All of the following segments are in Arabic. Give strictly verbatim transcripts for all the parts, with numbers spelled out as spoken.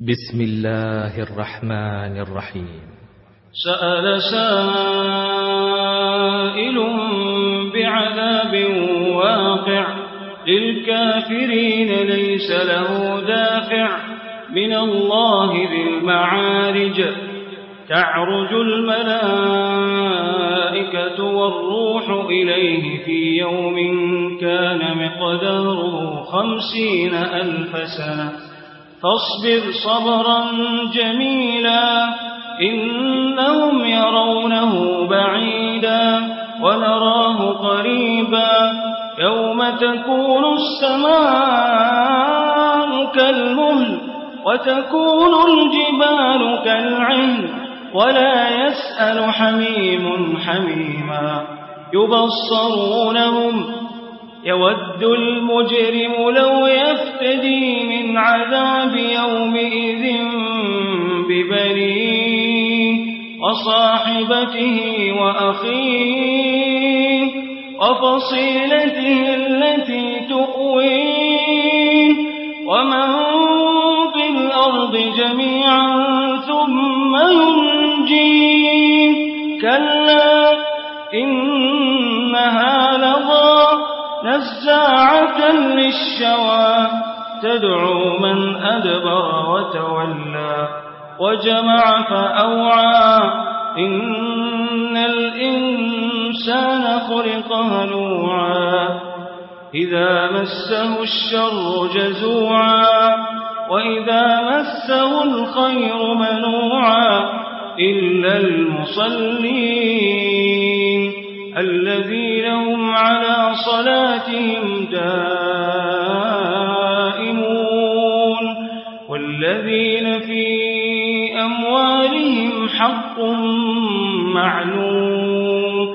بسم الله الرحمن الرحيم. سأل سائل بعذاب واقع للكافرين ليس له دافع من الله ذي المعارج تعرج الملائكة والروح إليه في يوم كان مقداره خمسين ألف سنة فاصبر صبرا جميلا إنهم يرونه بعيدا ونراه قريبا يوم تكون السماء كالمهل وتكون الجبال كالعهن ولا يسأل حميم حميما يبصرونهم يود المجرم لو يفتدي من عذاب يومئذ ببنيه وصاحبته وأخيه وفصيلته التي تؤويه ومن في الأرض جميعا ثم ينجيه كلا إنها لظى نزاعة للشوى تدعو من أدبر وتولى وجمع فأوعى إن الإنسان خلق هلوعا إذا مسه الشر جزوعا وإذا مسه الخير منوعا إلا المصلين الذين هم على صلاتهم دائمون والذين في أموالهم حق معلوم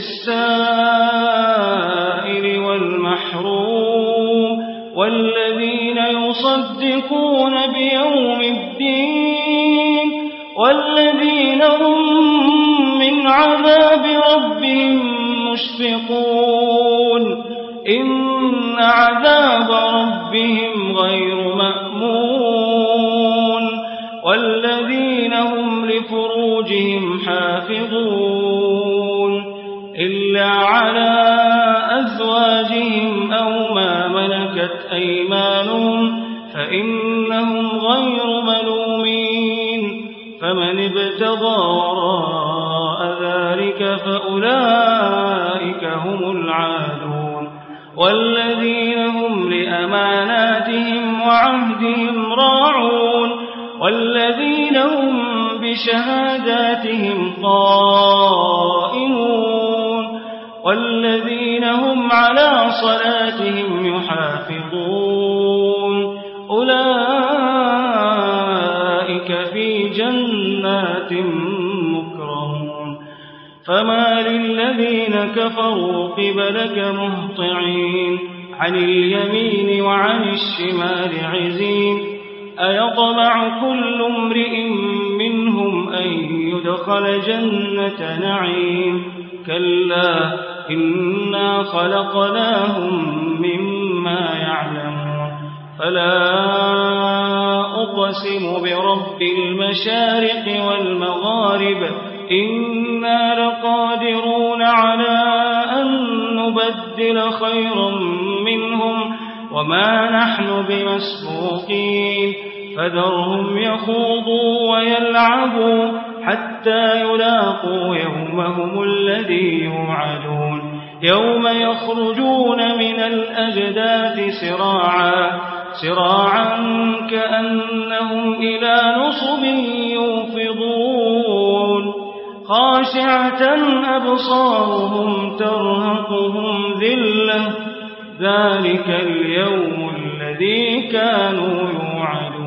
للسائل والمحروم والذين يصدقون بيوم الدين والذين هم من عذاب ربهم مشفقون إن عذاب ربهم غير مأمون والذين هم لفروجهم حافظون إلا على أزواجهم أو ما ملكت أيمانهم فإنهم غير ملومين فمن ابتغى وراء ذلك فأولئك هم العادون والذين هم لأماناتهم وعهدهم راعون والذين هم بشهاداتهم قائمون والذين هم على صلاتهم يحافظون أولئك في جنات مكرمون فما للذين كفروا قبلك مهطعين عن اليمين وعن الشمال عزين أيطمع كل امرئ منهم أن يدخل جنة نعيم كلا إنا خلقناهم مما يعلمون فلا أقسم برب المشارق والمغارب إنا لقادرون على أن نبدل خيرا منهم وما نحن بمسبوقين فذرهم يخوضوا ويلعبوا حتى يلاقوا يومهم الذي يوعدون يوم يخرجون من الأجداث سراعا سراعا كأنهم إلى نصب يوفضون خاشعة أبصارهم ترهقهم ذلة ذلك اليوم الذي كانوا يوعدون